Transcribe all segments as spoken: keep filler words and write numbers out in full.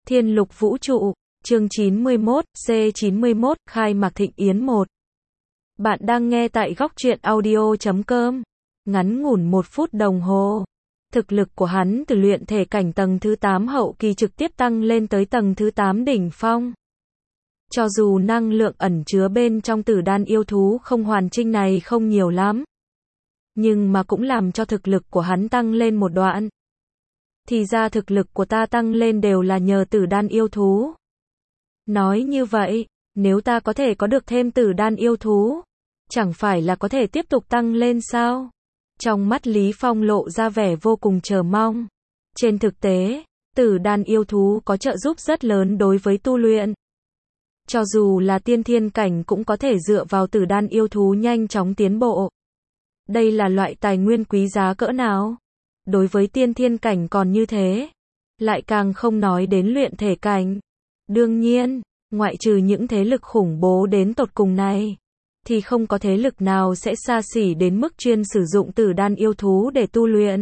Thiên lục vũ trụ, chương chín mươi mốt, C chín mươi mốt, khai mạc thịnh yến một. Bạn đang nghe tại góc truyện audio chấm com. Ngắn ngủn một phút đồng hồ. Thực lực của hắn từ luyện thể cảnh tầng thứ tám hậu kỳ trực tiếp tăng lên tới tầng thứ tám đỉnh phong. Cho dù năng lượng ẩn chứa bên trong tử đan yêu thú không hoàn chỉnh này không nhiều lắm, nhưng mà cũng làm cho thực lực của hắn tăng lên một đoạn. Thì ra thực lực của ta tăng lên đều là nhờ tử đan yêu thú. Nói như vậy, nếu ta có thể có được thêm tử đan yêu thú, chẳng phải là có thể tiếp tục tăng lên sao? Trong mắt Lý Phong lộ ra vẻ vô cùng chờ mong. Trên thực tế, tử đan yêu thú có trợ giúp rất lớn đối với tu luyện. Cho dù là tiên thiên cảnh cũng có thể dựa vào tử đan yêu thú nhanh chóng tiến bộ. Đây là loại tài nguyên quý giá cỡ nào? Đối với tiên thiên cảnh còn như thế, lại càng không nói đến luyện thể cảnh. Đương nhiên, ngoại trừ những thế lực khủng bố đến tột cùng này, thì không có thế lực nào sẽ xa xỉ đến mức chuyên sử dụng tử đan yêu thú để tu luyện.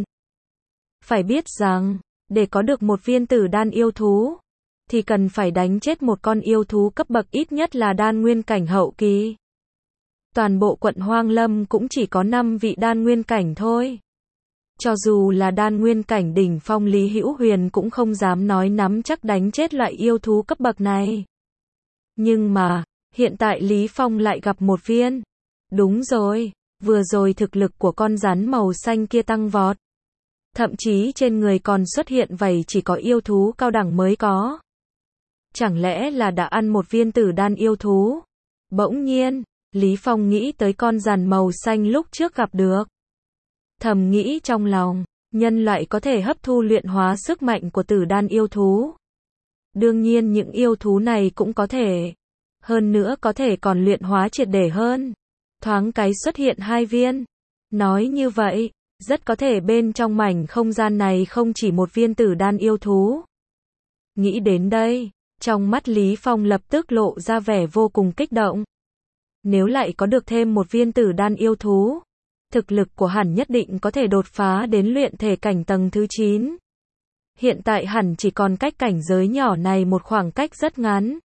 Phải biết rằng, để có được một viên tử đan yêu thú, thì cần phải đánh chết một con yêu thú cấp bậc ít nhất là đan nguyên cảnh hậu kỳ. Toàn bộ quận Hoang Lâm cũng chỉ có năm vị đan nguyên cảnh thôi. Cho dù là đan nguyên cảnh đỉnh phong, Lý Hữu Huyền cũng không dám nói nắm chắc đánh chết loại yêu thú cấp bậc này. Nhưng mà, hiện tại Lý Phong lại gặp một viên. Đúng rồi, vừa rồi thực lực của con rắn màu xanh kia tăng vọt. Thậm chí trên người còn xuất hiện vảy chỉ có yêu thú cao đẳng mới có. Chẳng lẽ là đã ăn một viên tử đan yêu thú? Bỗng nhiên, Lý Phong nghĩ tới con rắn màu xanh lúc trước gặp được. Thầm nghĩ trong lòng, nhân loại có thể hấp thu luyện hóa sức mạnh của tử đan yêu thú. Đương nhiên những yêu thú này cũng có thể. Hơn nữa có thể còn luyện hóa triệt để hơn. Thoáng cái xuất hiện hai viên. Nói như vậy, rất có thể bên trong mảnh không gian này không chỉ một viên tử đan yêu thú. Nghĩ đến đây, trong mắt Lý Phong lập tức lộ ra vẻ vô cùng kích động. Nếu lại có được thêm một viên tử đan yêu thú, thực lực của hẳn nhất định có thể đột phá đến luyện thể cảnh tầng thứ chín. Hiện tại hẳn chỉ còn cách cảnh giới nhỏ này một khoảng cách rất ngắn.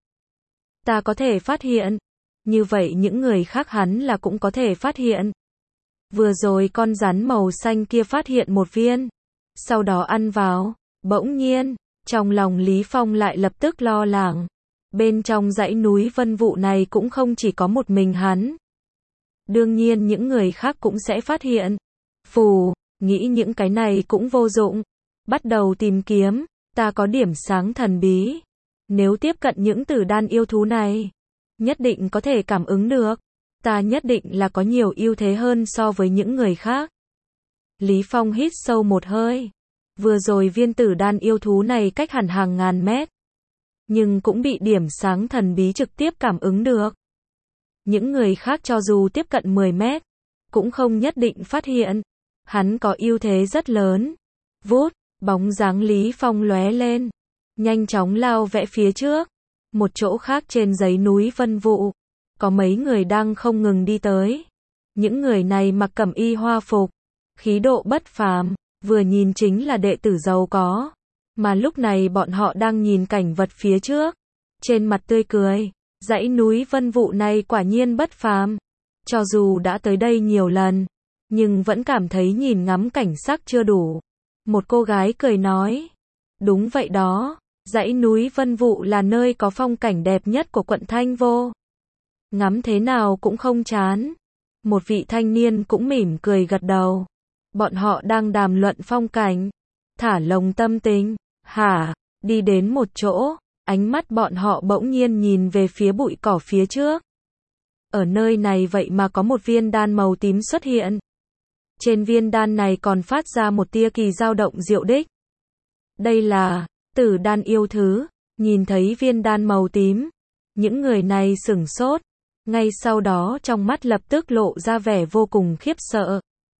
Ta có thể phát hiện. Như vậy những người khác hắn là cũng có thể phát hiện. Vừa rồi con rắn màu xanh kia phát hiện một viên. Sau đó ăn vào. Bỗng nhiên, trong lòng Lý Phong lại lập tức lo lắng. Bên trong dãy núi vân vụ này cũng không chỉ có một mình hắn. Đương nhiên những người khác cũng sẽ phát hiện. Phù, nghĩ những cái này cũng vô dụng. Bắt đầu tìm kiếm, ta có điểm sáng thần bí. Nếu tiếp cận những tử đan yêu thú này, nhất định có thể cảm ứng được. Ta nhất định là có nhiều ưu thế hơn so với những người khác. Lý Phong hít sâu một hơi. Vừa rồi viên tử đan yêu thú này cách hẳn hàng ngàn mét. Nhưng cũng bị điểm sáng thần bí trực tiếp cảm ứng được. Những người khác cho dù tiếp cận mười mét, cũng không nhất định phát hiện. Hắn có ưu thế rất lớn. Vút, bóng dáng Lý Phong lóe lên. Nhanh chóng lao vẽ phía trước. Một chỗ khác trên dãy núi vân vụ, có mấy người đang không ngừng đi tới. Những người này mặc cẩm y hoa phục, khí độ bất phàm, vừa nhìn chính là đệ tử giàu có. Mà lúc này bọn họ đang nhìn cảnh vật phía trước. Trên mặt tươi cười, dãy núi vân vụ này quả nhiên bất phàm. Cho dù đã tới đây nhiều lần, nhưng vẫn cảm thấy nhìn ngắm cảnh sắc chưa đủ. Một cô gái cười nói. Đúng vậy đó, dãy núi vân vụ là nơi có phong cảnh đẹp nhất của quận Thanh Vô. Ngắm thế nào cũng không chán. Một vị thanh niên cũng mỉm cười gật đầu. Bọn họ đang đàm luận phong cảnh. Thả lồng tâm tình. Hả, đi đến một chỗ, ánh mắt bọn họ bỗng nhiên nhìn về phía bụi cỏ phía trước. Ở nơi này vậy mà có một viên đan màu tím xuất hiện. Trên viên đan này còn phát ra một tia kỳ dao động diệu đích. Đây là tử đan yêu thứ. Nhìn thấy viên đan màu tím, những người này sửng sốt. Ngay sau đó trong mắt lập tức lộ ra vẻ vô cùng khiếp sợ.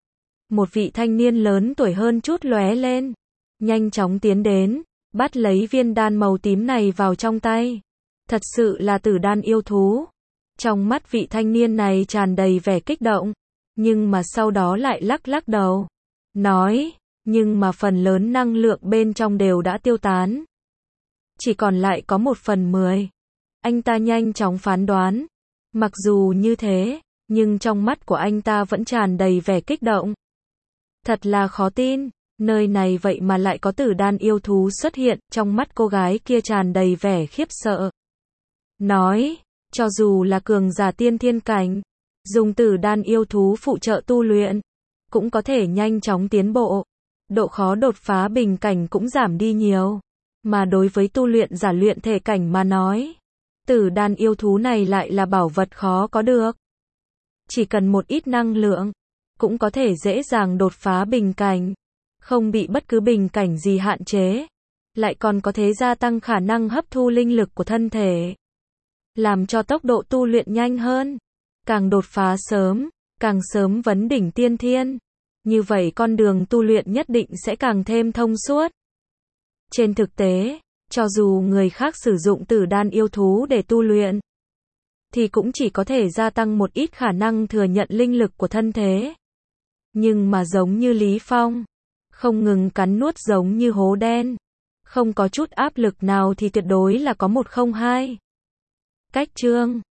Một vị thanh niên lớn tuổi hơn chút lóe lên. Nhanh chóng tiến đến, bắt lấy viên đan màu tím này vào trong tay. Thật sự là tử đan yêu thú. Trong mắt vị thanh niên này tràn đầy vẻ kích động. Nhưng mà sau đó lại lắc lắc đầu. Nói, nhưng mà phần lớn năng lượng bên trong đều đã tiêu tán. chỉ còn lại có một phần mười. Anh ta nhanh chóng phán đoán. Mặc dù như thế, nhưng trong mắt của anh ta vẫn tràn đầy vẻ kích động. Thật là khó tin, nơi này vậy mà lại có tử đan yêu thú xuất hiện, trong mắt cô gái kia tràn đầy vẻ khiếp sợ. Nói, cho dù là cường giả tiên thiên cảnh, dùng tử đan yêu thú phụ trợ tu luyện, cũng có thể nhanh chóng tiến bộ. Độ khó đột phá bình cảnh cũng giảm đi nhiều. Mà đối với tu luyện giả luyện thể cảnh mà nói, tử đan yêu thú này lại là bảo vật khó có được. Chỉ cần một ít năng lượng, cũng có thể dễ dàng đột phá bình cảnh, không bị bất cứ bình cảnh gì hạn chế, lại còn có thể gia tăng khả năng hấp thu linh lực của thân thể, làm cho tốc độ tu luyện nhanh hơn, càng đột phá sớm, càng sớm vấn đỉnh tiên thiên. Như vậy con đường tu luyện nhất định sẽ càng thêm thông suốt. Trên thực tế, cho dù người khác sử dụng tử đan yêu thú để tu luyện, thì cũng chỉ có thể gia tăng một ít khả năng thừa nhận linh lực của thân thể. Nhưng mà giống như Lý Phong, không ngừng cắn nuốt giống như hố đen, không có chút áp lực nào thì tuyệt đối là có một không hai. Cách chương